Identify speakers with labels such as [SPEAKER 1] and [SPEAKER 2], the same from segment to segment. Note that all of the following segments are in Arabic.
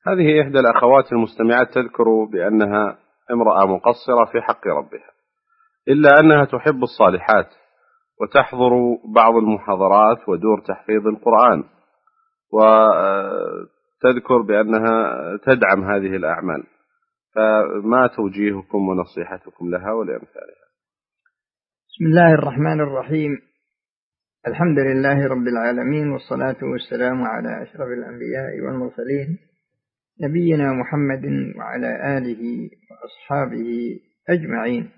[SPEAKER 1] هذه إحدى الأخوات المستمعات تذكر بأنها امرأة مقصرة في حق ربها، إلا أنها تحب الصالحات وتحضر بعض المحاضرات ودور تحفيظ القرآن، وتذكر بأنها تدعم هذه الأعمال، فما توجيهكم ونصيحتكم لها ولأمثالها؟
[SPEAKER 2] بسم الله الرحمن الرحيم. الحمد لله رب العالمين، والصلاة والسلام على أشرف الأنبياء والمرسلين نبينا محمد وعلى آله وأصحابه أجمعين.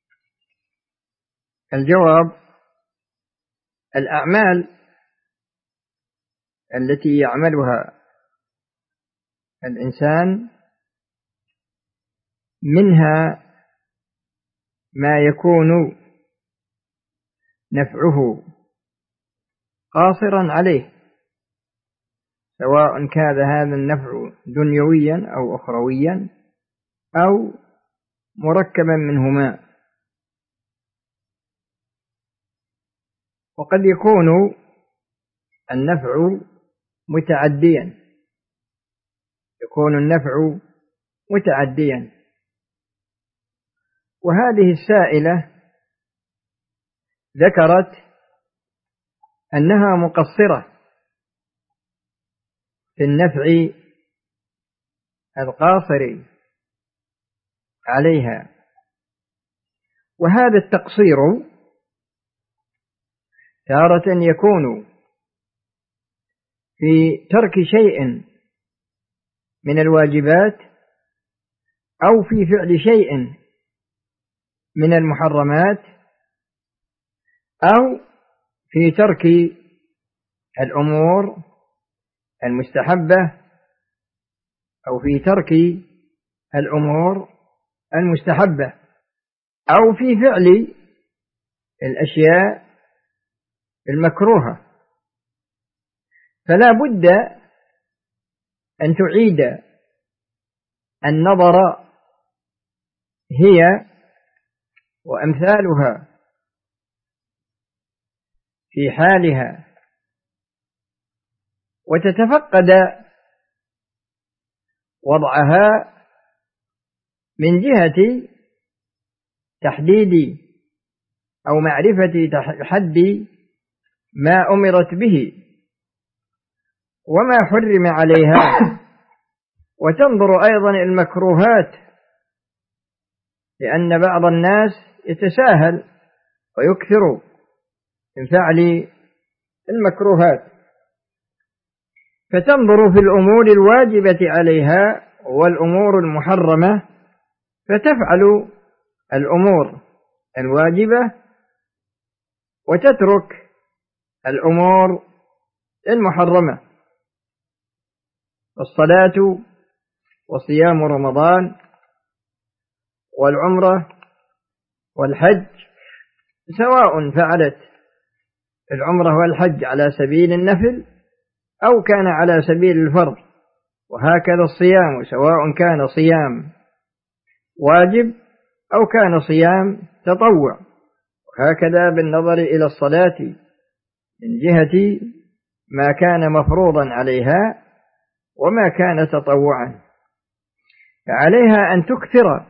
[SPEAKER 2] الجواب: الأعمال التي يعملها الإنسان منها ما يكون نفعه قاصرا عليه، سواء كان هذا النفع دنيويا أو أخرويا أو مركبا منهما. وقد يكون النفع متعديا، وهذه السائلة ذكرت أنها مقصرة في النفع القاصر عليها، وهذا التقصير تارة يكون في ترك شيء من الواجبات أو في فعل شيء من المحرمات أو في ترك الأمور المستحبة أو في ترك الأمور المستحبة أو في فعل الأشياء المكروهة، فلا بد أن تعيد النظر هي وأمثالها في حالها، وتتفقد وضعها من جهة تحديد أو معرفة حد ما أمرت به وما حرم عليها، وتنظر أيضا المكروهات، لأن بعض الناس يتساهل ويكثر من فعل المكروهات، فتنظر في الأمور الواجبة عليها والأمور المحرمة فتفعل الأمور الواجبة وتترك الأمور المحرمة. الصلاة وصيام رمضان والعمرة والحج، سواء فعلت العمرة والحج على سبيل النفل أو كان على سبيل الفرض، وهكذا الصيام سواء كان صيام واجب أو كان صيام تطوع، وهكذا بالنظر إلى الصلاة من جهة ما كان مفروضا عليها وما كان تطوعا، فعليها أن تكثر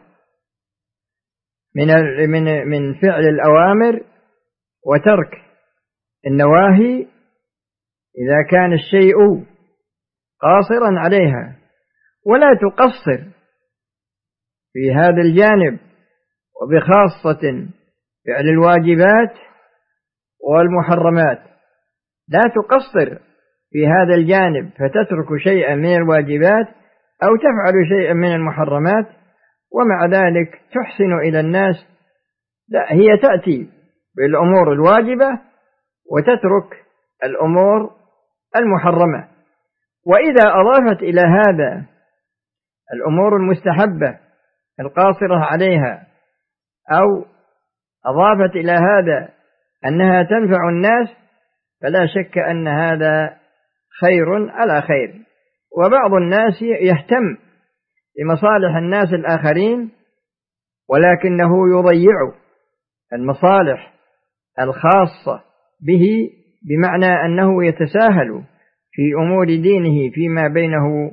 [SPEAKER 2] من فعل الأوامر وترك النواهي إذا كان الشيء قاصرا عليها، ولا تقصر في هذا الجانب، وبخاصة فعل الواجبات والمحرمات، لا تقصر في هذا الجانب فتترك شيئا من الواجبات أو تفعل شيئا من المحرمات ومع ذلك تحسن إلى الناس، لا، هي تأتي بالأمور الواجبة وتترك الأمور المحرمة. وإذا أضافت إلى هذا الأمور المستحبة القاصرة عليها أو أضافت إلى هذا أنها تنفع الناس، فلا شك أن هذا خير على خير. وبعض الناس يهتم بمصالح الناس الآخرين ولكنه يضيع المصالح الخاصة به، بمعنى أنه يتساهل في أمور دينه فيما بينه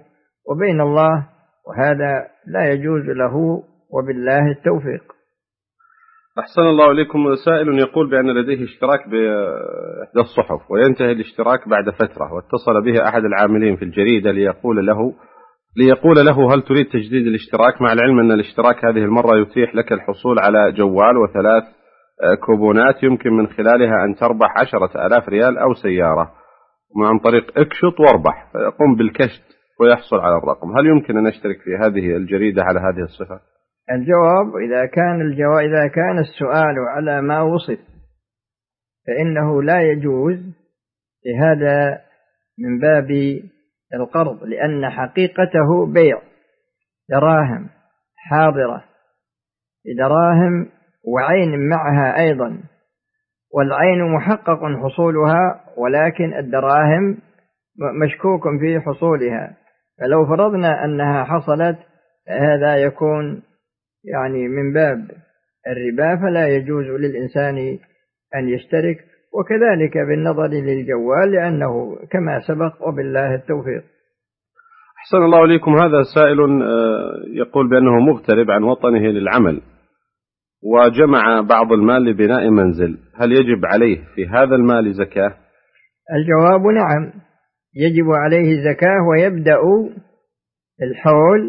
[SPEAKER 2] وبين الله، وهذا لا يجوز له، وبالله التوفيق.
[SPEAKER 1] أحسن الله إليكم. سائل يقول بأن لديه اشتراك بإحدى الصحف وينتهي الاشتراك بعد فترة، واتصل به أحد العاملين في الجريدة ليقول له هل تريد تجديد الاشتراك، مع العلم أن الاشتراك هذه المرة يتيح لك الحصول على جوال وثلاث كوبونات يمكن من خلالها أن تربح 10,000 ريال أو سيارة عن طريق اكشط واربح، فيقوم بالكشط ويحصل على الرقم. هل يمكن أن أشترك في هذه الجريدة على هذه الصفة؟
[SPEAKER 2] الجواب إذا كان السؤال على ما وصف فإنه لا يجوز، لهذا من باب القرض، لأن حقيقته بيع دراهم حاضرة بدراهم وعين معها أيضا، والعين محقق حصولها ولكن الدراهم مشكوك في حصولها. فلو فرضنا أنها حصلت هذا يكون يعني من باب الربا، فلا يجوز للإنسان أن يشترك، وكذلك بالنظر للجوال لأنه كما سبق، وبالله التوفيق.
[SPEAKER 1] أحسن الله إليكم. هذا سائل يقول بأنه مغترب عن وطنه للعمل وجمع بعض المال لبناء منزل، هل يجب عليه في هذا المال زكاة؟
[SPEAKER 2] الجواب نعم، يجب عليه زكاة، ويبدأ الحول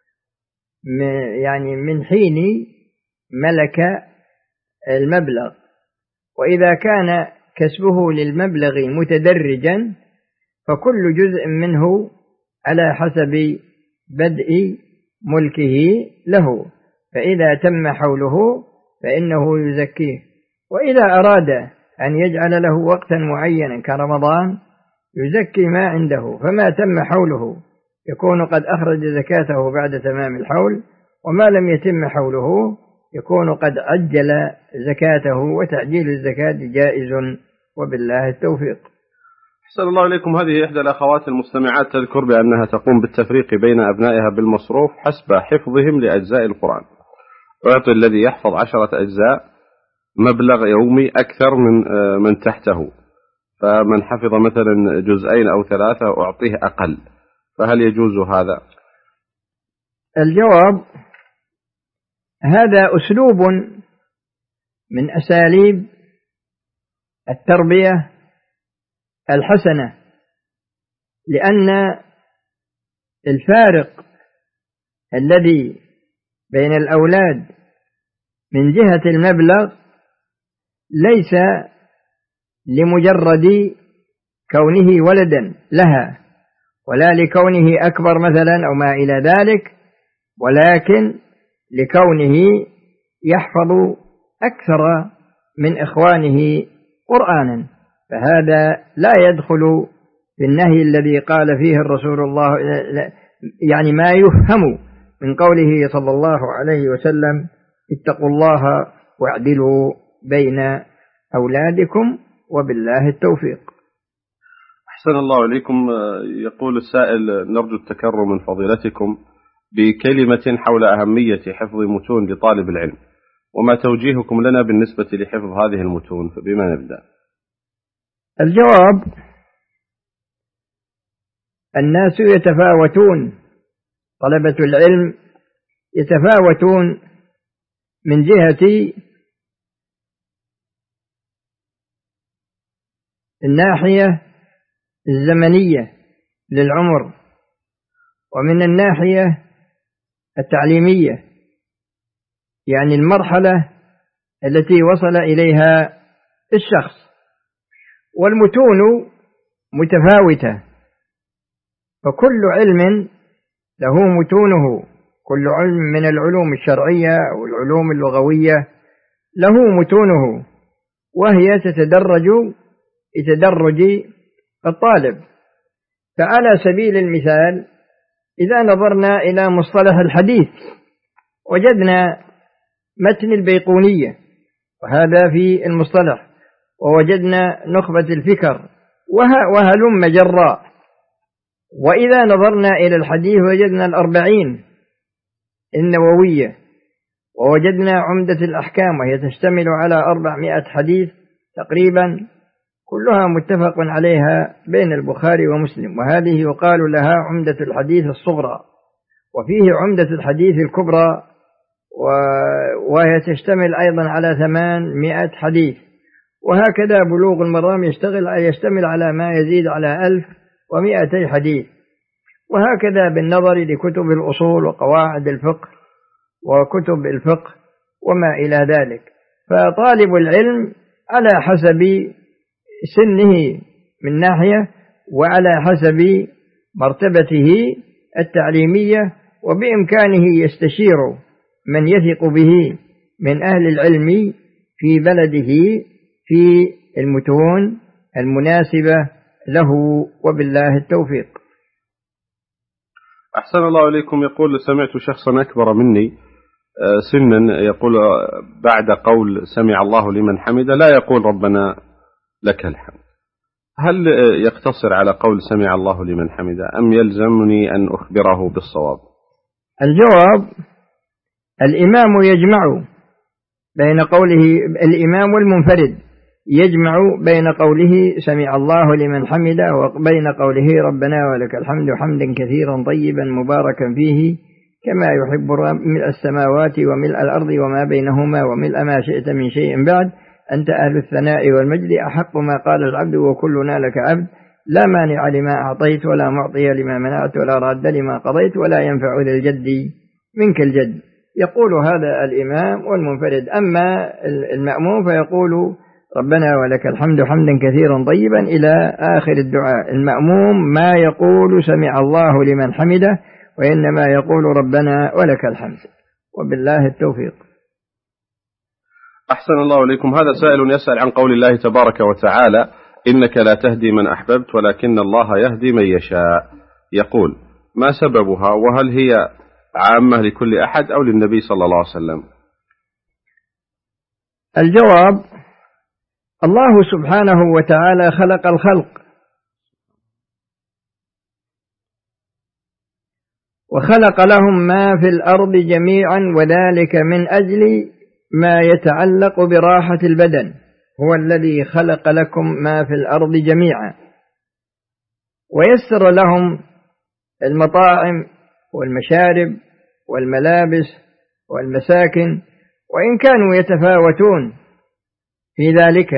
[SPEAKER 2] يعني من حين ملك المبلغ، وإذا كان كسبه للمبلغ متدرجا فكل جزء منه على حسب بدء ملكه له، فإذا تم حوله فإنه يزكيه. وإذا أراد أن يجعل له وقتا معينا كرمضان يزكي ما عنده، فما تم حوله يكون قد أخرج زكاته بعد تمام الحول، وما لم يتم حوله يكون قد عجل زكاته، وتعجيل الزكاة جائز، وبالله التوفيق.
[SPEAKER 1] أحسن الله إليكم. هذه إحدى الأخوات المستمعات تذكر بأنها تقوم بالتفريق بين أبنائها بالمصروف حسب حفظهم لأجزاء القرآن، ويعطي الذي يحفظ 10 أجزاء مبلغ يومي أكثر من تحته، فمن حفظ مثلا 2 أو 3 أعطيه أقل، فهل يجوز هذا؟
[SPEAKER 2] الجواب هذا أسلوب من أساليب التربية الحسنة، لأن الفارق الذي بين الأولاد من جهة المبلغ ليس لمجرد كونه ولدا لها ولا لكونه أكبر مثلا أو ما إلى ذلك، ولكن لكونه يحفظ أكثر من إخوانه قرآنا، فهذا لا يدخل في النهي الذي قال فيه الرسول الله، يعني ما يفهم من قوله صلى الله عليه وسلم اتقوا الله واعدلوا بين أولادكم، وبالله التوفيق.
[SPEAKER 1] أحسن الله إليكم. يقول السائل نرجو التكرم من فضيلتكم بكلمة حول أهمية حفظ متون لطالب العلم، وما توجيهكم لنا بالنسبة لحفظ هذه المتون، فبما نبدأ؟
[SPEAKER 2] الجواب الناس يتفاوتون، طلبة العلم يتفاوتون من جهة الناحية الزمنية للعمر، ومن الناحية التعليمية، يعني المرحلة التي وصل إليها الشخص، والمتون متفاوتة، فكل علم له متونه، كل علم من العلوم الشرعية أو العلوم اللغوية له متونه، وهي تتدرج بتدرج الطالب. فعلى سبيل المثال إذا نظرنا إلى مصطلح الحديث وجدنا متن البيقونية، وهذا في المصطلح، ووجدنا نخبة الفكر، وهلم جراء. وإذا نظرنا إلى الحديث وجدنا 40 النووية، ووجدنا عمدة الأحكام وهي تشتمل على 400 حديث تقريبا، كلها متفق عليها بين البخاري ومسلم، وهذه يقال لها عمدة الحديث الصغرى، وفيه عمدة الحديث الكبرى، وهي تشتمل أيضا على 800 حديث. وهكذا بلوغ المرام يشتمل على ما يزيد على 1200 حديث. وهكذا بالنظر لكتب الأصول وقواعد الفقه وكتب الفقه وما إلى ذلك. فطالب العلم على حسب سنه من ناحية، وعلى حسب مرتبته التعليمية، وبإمكانه يستشير من يثق به من أهل العلم في بلده في المتون المناسبة له، وبالله التوفيق.
[SPEAKER 1] أحسن الله إليكم. يقول: سمعت شخصا أكبر مني سنا يقول بعد قول سمع الله لمن حمده لا يقول ربنا لك الحمد، هل يقتصر على قول سمع الله لمن حمده أم يلزمني أن أخبره بالصواب؟
[SPEAKER 2] الجواب: الإمام يجمع بين قوله، الإمام المنفرد يجمع بين قوله سمع الله لمن حمده وبين قوله ربنا ولك الحمد حمدا كثيرا طيبا مباركا فيه كما يحب ملء السماوات وملء الأرض وما بينهما وملء ما شئت من شيء بعد، أنت أهل الثناء والمجد، أحق ما قال العبد وكلنا لك عبد، لا مانع لما أعطيت ولا معطي لما منعت ولا راد لما قضيت ولا ينفع ذا الجد منك الجد. يقول هذا الإمام والمنفرد. أما المأموم فيقول ربنا ولك الحمد حمدا كثيرا طيبا إلى آخر الدعاء. المأموم ما يقول سمع الله لمن حمده، وإنما يقول ربنا ولك الحمد، وبالله التوفيق.
[SPEAKER 1] أحسن الله إليكم. هذا سائل يسأل عن قول الله تبارك وتعالى: إنك لا تهدي من أحببت ولكن الله يهدي من يشاء. يقول: ما سببها، وهل هي عامة لكل أحد أو للنبي صلى الله عليه وسلم؟
[SPEAKER 2] الجواب: الله سبحانه وتعالى خلق الخلق، وخلق لهم ما في الأرض جميعا، وذلك من أجل ما يتعلق براحة البدن. هو الذي خلق لكم ما في الأرض جميعا، ويسر لهم المطاعم والمشارب والملابس والمساكن، وإن كانوا يتفاوتون في ذلك،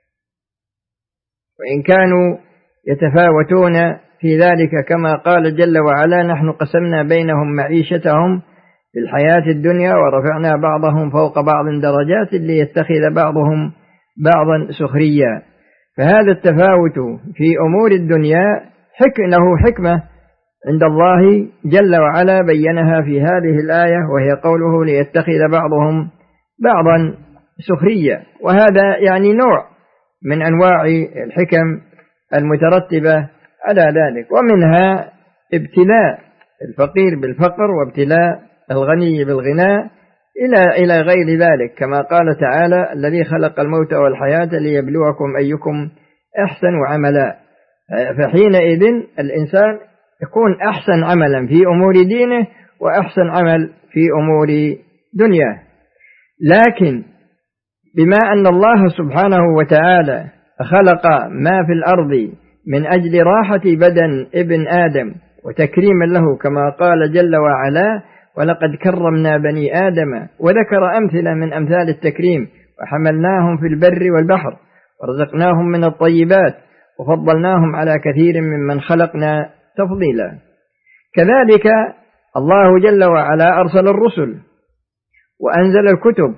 [SPEAKER 2] وإن كانوا يتفاوتون في ذلك كما قال جل وعلا: نحن قسمنا بينهم معيشتهم في الحياة الدنيا ورفعنا بعضهم فوق بعض درجات ليتخذ بعضهم بعضا سخريا. فهذا التفاوت في أمور الدنيا له حكمة عند الله جل وعلا بينها في هذه الآية، وهي قوله: ليتخذ بعضهم بعضا سخريا. وهذا يعني نوع من أنواع الحكم المترتبة على ذلك، ومنها ابتلاء الفقير بالفقر، وابتلاء الغني بالغناء، إلى غير ذلك، كما قال تعالى: الذي خلق الموت والحياة ليبلوكم أيكم أحسن عملا. فحينئذ الإنسان يكون أحسن عملا في أمور دينه وأحسن عمل في أمور دنياه. لكن بما أن الله سبحانه وتعالى خلق ما في الأرض من أجل راحة بدن ابن آدم وتكريما له، كما قال جل وعلا: ولقد كرمنا بني آدم، وذكر أمثلة من أمثال التكريم: وحملناهم في البر والبحر ورزقناهم من الطيبات وفضلناهم على كثير ممن خلقنا تفضيلا. كذلك الله جل وعلا أرسل الرسل وأنزل الكتب،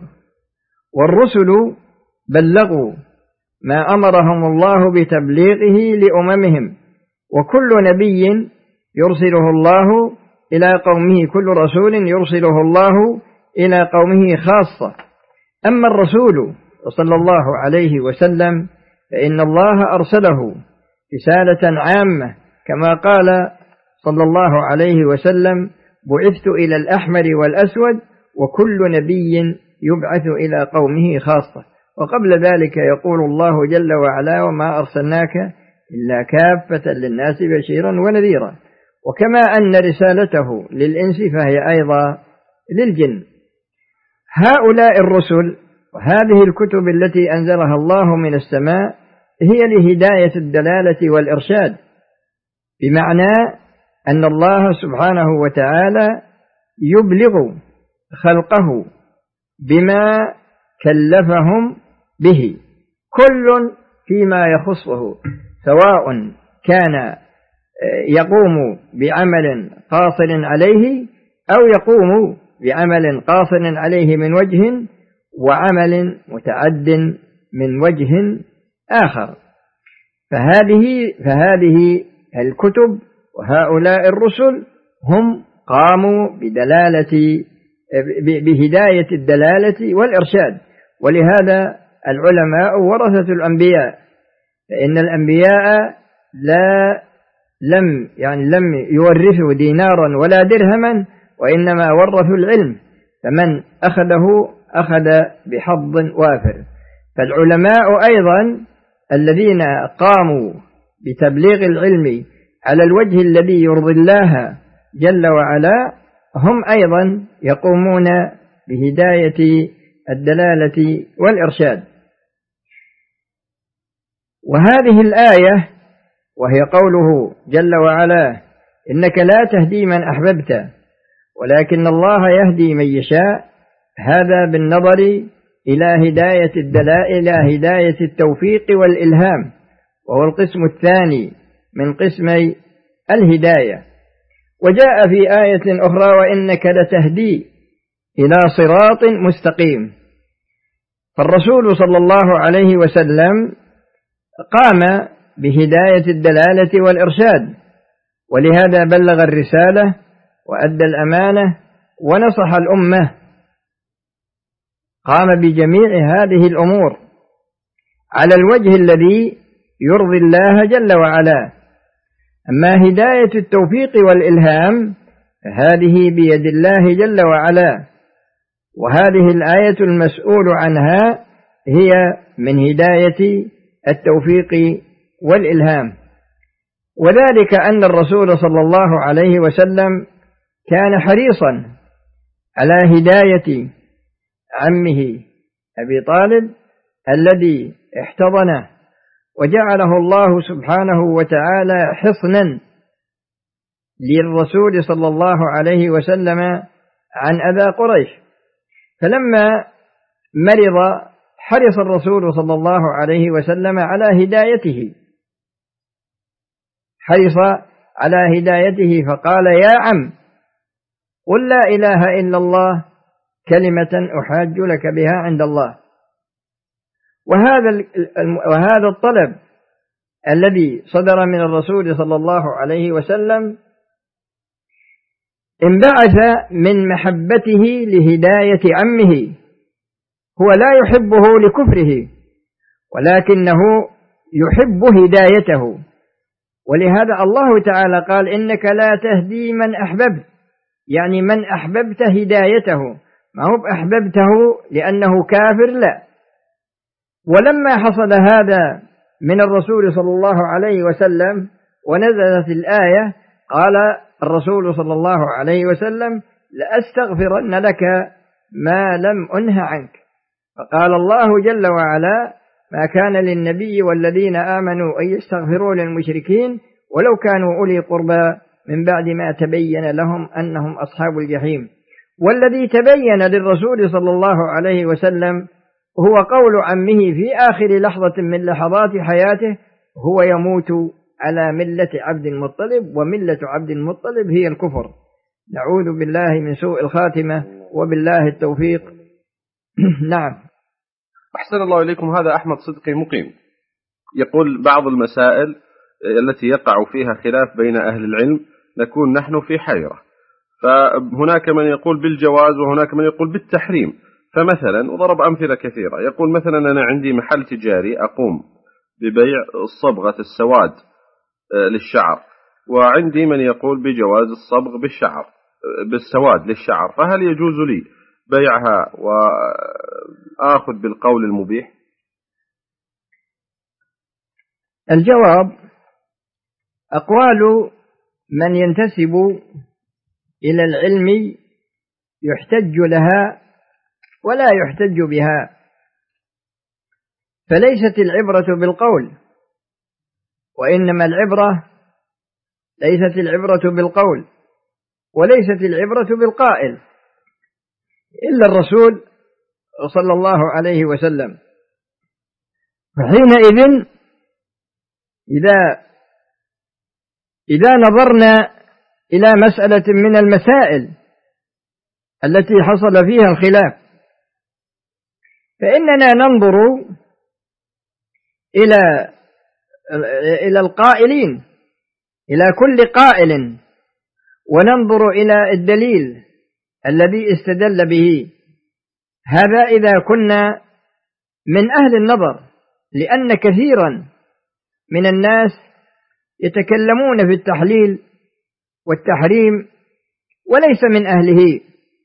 [SPEAKER 2] والرسل بلغوا ما أمرهم الله بتبليغه لأممهم، وكل نبي يرسله الله إلى قومه، كل رسول يرسله الله إلى قومه خاصة. أما الرسول صلى الله عليه وسلم فإن الله أرسله رسالة عامة، كما قال صلى الله عليه وسلم: بعثت إلى الأحمر والأسود، وكل نبي يبعث إلى قومه خاصة. وقبل ذلك يقول الله جل وعلا: وما أرسلناك إلا كافة للناس بشيرا ونذيرا. وكما أن رسالته للإنس فهي أيضا للجن. هؤلاء الرسل وهذه الكتب التي أنزلها الله من السماء هي لهداية الدلالة والإرشاد، بمعنى أن الله سبحانه وتعالى يبلغ خلقه بما كلفهم به، كل فيما يخصه، سواء كان يقوم بعمل قاصر عليه أو يقوم بعمل قاصر عليه من وجه، وعمل متعد من وجه آخر. فهذه الكتب وهؤلاء الرسل هم قاموا بهداية الدلالة والإرشاد. ولهذا العلماء ورثة الأنبياء، فإن الأنبياء لم يورثوا دينارا ولا درهما، وإنما ورثوا العلم، فمن أخذه أخذ بحظ وافر. فالعلماء أيضا الذين قاموا بتبليغ العلم على الوجه الذي يرضي الله جل وعلا هم أيضا يقومون بهداية الدلالة والإرشاد. وهذه الآية وهي قوله جل وعلا: إنك لا تهدي من أحببت ولكن الله يهدي من يشاء، هذا بالنظر إلى هداية الدلائل، إلى هداية التوفيق والإلهام، وهو القسم الثاني من قسمي الهداية. وجاء في آية أخرى: وإنك لتهدي إلى صراط مستقيم. فالرسول صلى الله عليه وسلم قام بهداية الدلالة والإرشاد، ولهذا بلغ الرسالة وأدى الأمانة ونصح الأمة، قام بجميع هذه الأمور على الوجه الذي يرضي الله جل وعلا. أما هداية التوفيق والإلهام فهذه بيد الله جل وعلا، وهذه الآية المسؤول عنها هي من هداية التوفيق والإلهام. وذلك أن الرسول صلى الله عليه وسلم كان حريصا على هداية عمه أبي طالب الذي احتضنه، وجعله الله سبحانه وتعالى حصنا للرسول صلى الله عليه وسلم عن أذى قريش. فلما مرض حرص الرسول صلى الله عليه وسلم على هدايته، حرص على هدايته فقال: يا عم قل لا إله إلا الله كلمة أحاج لك بها عند الله. وهذا الطلب الذي صدر من الرسول صلى الله عليه وسلم انبعث من محبته لهداية عمه، هو لا يحبه لكفره ولكنه يحب هدايته. ولهذا الله تعالى قال: إنك لا تهدي من أحببت، يعني من أحببت هدايته، ما هو أحببته لأنه كافر، لا. ولما حصل هذا من الرسول صلى الله عليه وسلم ونزلت الآية، قال الرسول صلى الله عليه وسلم: لأستغفرن لك ما لم أنه عنك. فقال الله جل وعلا: ما كان للنبي والذين آمنوا أن يستغفروا للمشركين ولو كانوا أولي قربى من بعد ما تبين لهم أنهم أصحاب الجحيم. والذي تبين للرسول صلى الله عليه وسلم هو قول عمه في آخر لحظة من لحظات حياته: هو يموت على ملة عبد المطلب، وملة عبد المطلب هي الكفر. نعوذ بالله من سوء الخاتمة، وبالله التوفيق. نعم.
[SPEAKER 1] أحسن الله إليكم. هذا أحمد صدقي مقيم يقول: بعض المسائل التي يقع فيها خلاف بين أهل العلم نكون نحن في حيرة، فهناك من يقول بالجواز وهناك من يقول بالتحريم. فمثلا، وضرب أمثلة كثيرة، يقول مثلا: أنا عندي محل تجاري أقوم ببيع صبغة السواد للشعر، وعندي من يقول بجواز الصبغ بالسواد للشعر، فهل يجوز لي بيعها وآخذ بالقول المبيح؟
[SPEAKER 2] الجواب: أقوال من ينتسب إلى العلم يحتج لها ولا يحتج بها، فليست العبرة بالقول وإنما العبرة ليست العبرة بالقول وليست العبرة بالقائل إلا الرسول صلى الله عليه وسلم. فحينئذ إذا نظرنا إلى مسألة من المسائل التي حصل فيها الخلاف فإننا ننظر إلى القائلين، إلى كل قائل، وننظر إلى الدليل الذي استدل به. هذا إذا كنا من أهل النظر، لأن كثيرا من الناس يتكلمون في التحليل والتحريم وليس من أهله،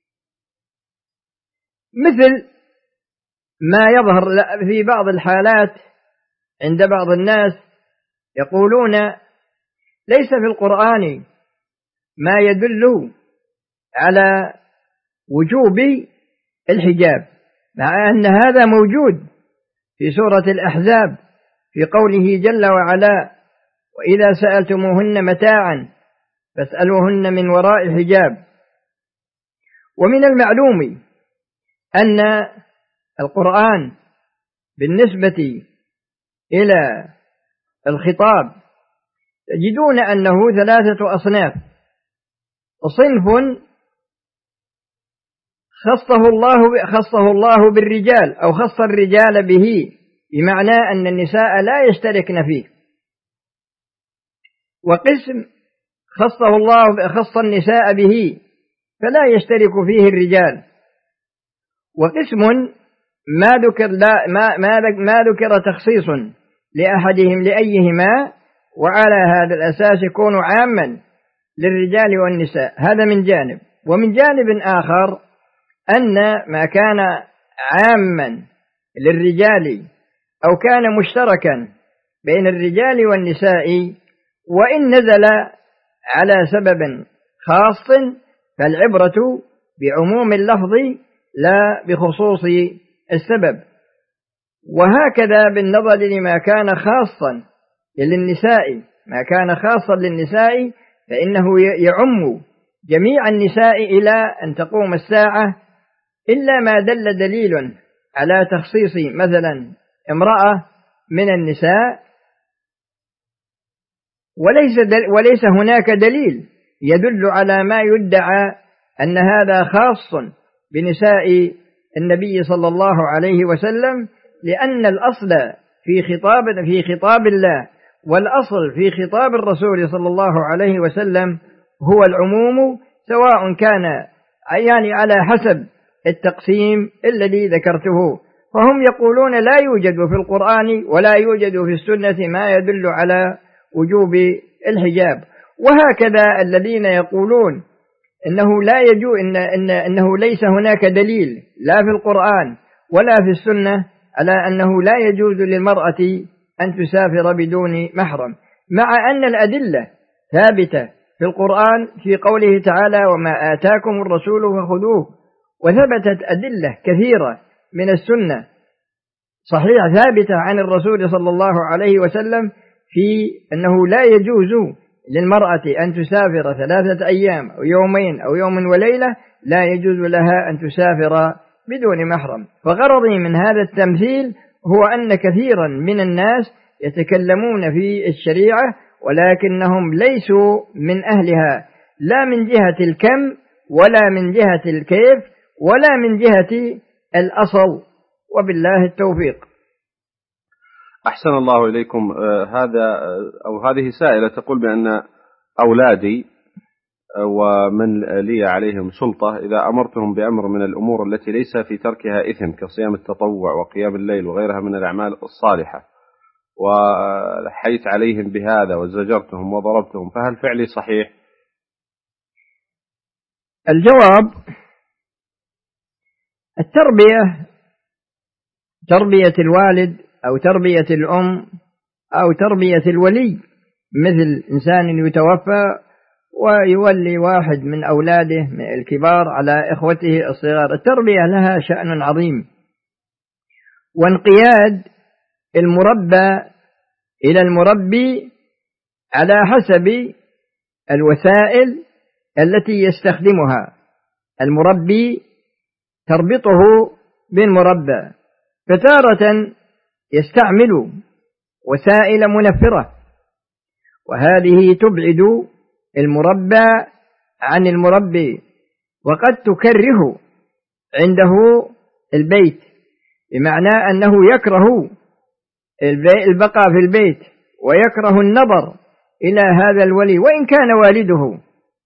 [SPEAKER 2] مثل ما يظهر في بعض الحالات عند بعض الناس يقولون ليس في القرآن ما يدل على وجوب الحجاب، مع أن هذا موجود في سورة الأحزاب في قوله جل وعلا: وإذا سألتموهن متاعا فاسألوهن من وراء حجاب. ومن المعلوم أن القرآن بالنسبة إلى الخطاب تجدون أنه 3 أصناف: صنف خصه الله بالرجال أو خص الرجال به، بمعنى أن النساء لا يشتركن فيه، وقسم خص النساء به فلا يشترك فيه الرجال، وقسم ما ذكر تخصيص لأحدهم لأيهما، وعلى هذا الأساس يكون عاما للرجال والنساء. هذا من جانب. ومن جانب آخر أن ما كان عاما للرجال أو كان مشتركا بين الرجال والنساء وإن نزل على سبب خاص فالعبرة بعموم اللفظ لا بخصوص السبب. وهكذا بالنظر لما كان خاصا للنساء، ما كان خاصا للنساء فإنه يعم جميع النساء إلى أن تقوم الساعة، إلا ما دل دليل على تخصيص مثلا امرأة من النساء، وليس هناك دليل يدل على ما يدعى أن هذا خاص بنساء النبي صلى الله عليه وسلم، لأن الأصل في خطاب الله والأصل في خطاب الرسول صلى الله عليه وسلم هو العموم، سواء كان على حسب التقسيم الذي ذكرته. فهم يقولون لا يوجد في القرآن ولا يوجد في السنة ما يدل على وجوب الحجاب. وهكذا الذين يقولون إنه ليس هناك دليل لا في القرآن ولا في السنة على أنه لا يجوز للمرأة أن تسافر بدون محرم، مع أن الأدلة ثابتة في القرآن في قوله تعالى: وما آتاكم الرسول فخذوه. وثبتت أدلة كثيرة من السنة صحيحة ثابتة عن الرسول صلى الله عليه وسلم في أنه لا يجوز للمرأة أن تسافر 3 أيام أو يومين أو يوم وليلة، لا يجوز لها أن تسافر بدون محرم. فغرضي من هذا التمثيل هو أن كثيرا من الناس يتكلمون في الشريعة ولكنهم ليسوا من أهلها، لا من جهة الكم ولا من جهة الكيف ولا من جهة الأصل، وبالله التوفيق.
[SPEAKER 1] أحسن الله إليكم. هذه سائلة تقول بأن أولادي ومن لي عليهم سلطة إذا أمرتهم بأمر من الأمور التي ليس في تركها إثم كصيام التطوع وقيام الليل وغيرها من الأعمال الصالحة، ولحيت عليهم بهذا وزجرتهم وضربتهم، فهل فعلي صحيح؟
[SPEAKER 2] الجواب: التربية، تربية الوالد أو تربية الأم أو تربية الولي، مثل إنسان يتوفى ويولي واحد من أولاده من الكبار على إخوته الصغار، التربية لها شأن عظيم، وانقياد المربى إلى المربي على حسب الوسائل التي يستخدمها المربي تربطه بالمربى، فتارة يستعمل وسائل منفرة وهذه تبعد المربى عن المربي، وقد تكره عنده البيت، بمعنى أنه يكره البقاء في البيت ويكره النظر إلى هذا الولي وإن كان والده.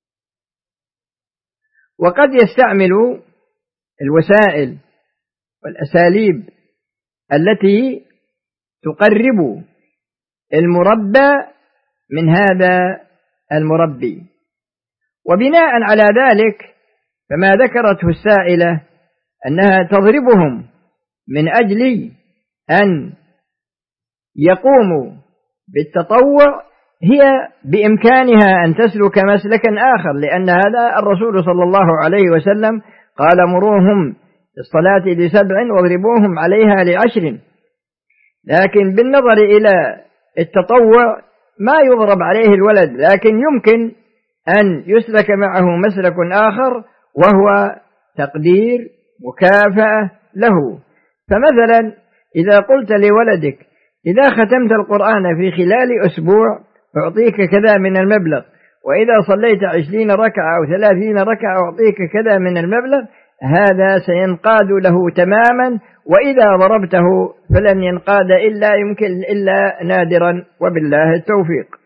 [SPEAKER 2] وقد يستعمل الوسائل والأساليب التي تقرب المربى من هذا المربي. وبناء على ذلك فما ذكرته السائلة أنها تضربهم من أجل أن يقوموا بالتطوع، هي بإمكانها أن تسلك مسلكا آخر، لأن هذا الرسول صلى الله عليه وسلم قال مروهم الصلاة ل7 واضربوهم عليها ل10. لكن بالنظر إلى التطوع ما يضرب عليه الولد، لكن يمكن أن يسلك معه مسلك آخر وهو تقدير مكافأة له. فمثلا إذا قلت لولدك إذا ختمت القرآن في خلال أسبوع أعطيك كذا من المبلغ، وإذا صليت 20 ركعة أو 30 ركعة أعطيك كذا من المبلغ، هذا سينقاد له تماما، وإذا ضربته فلن ينقاد إلا يمكن إلا نادرا، وبالله التوفيق.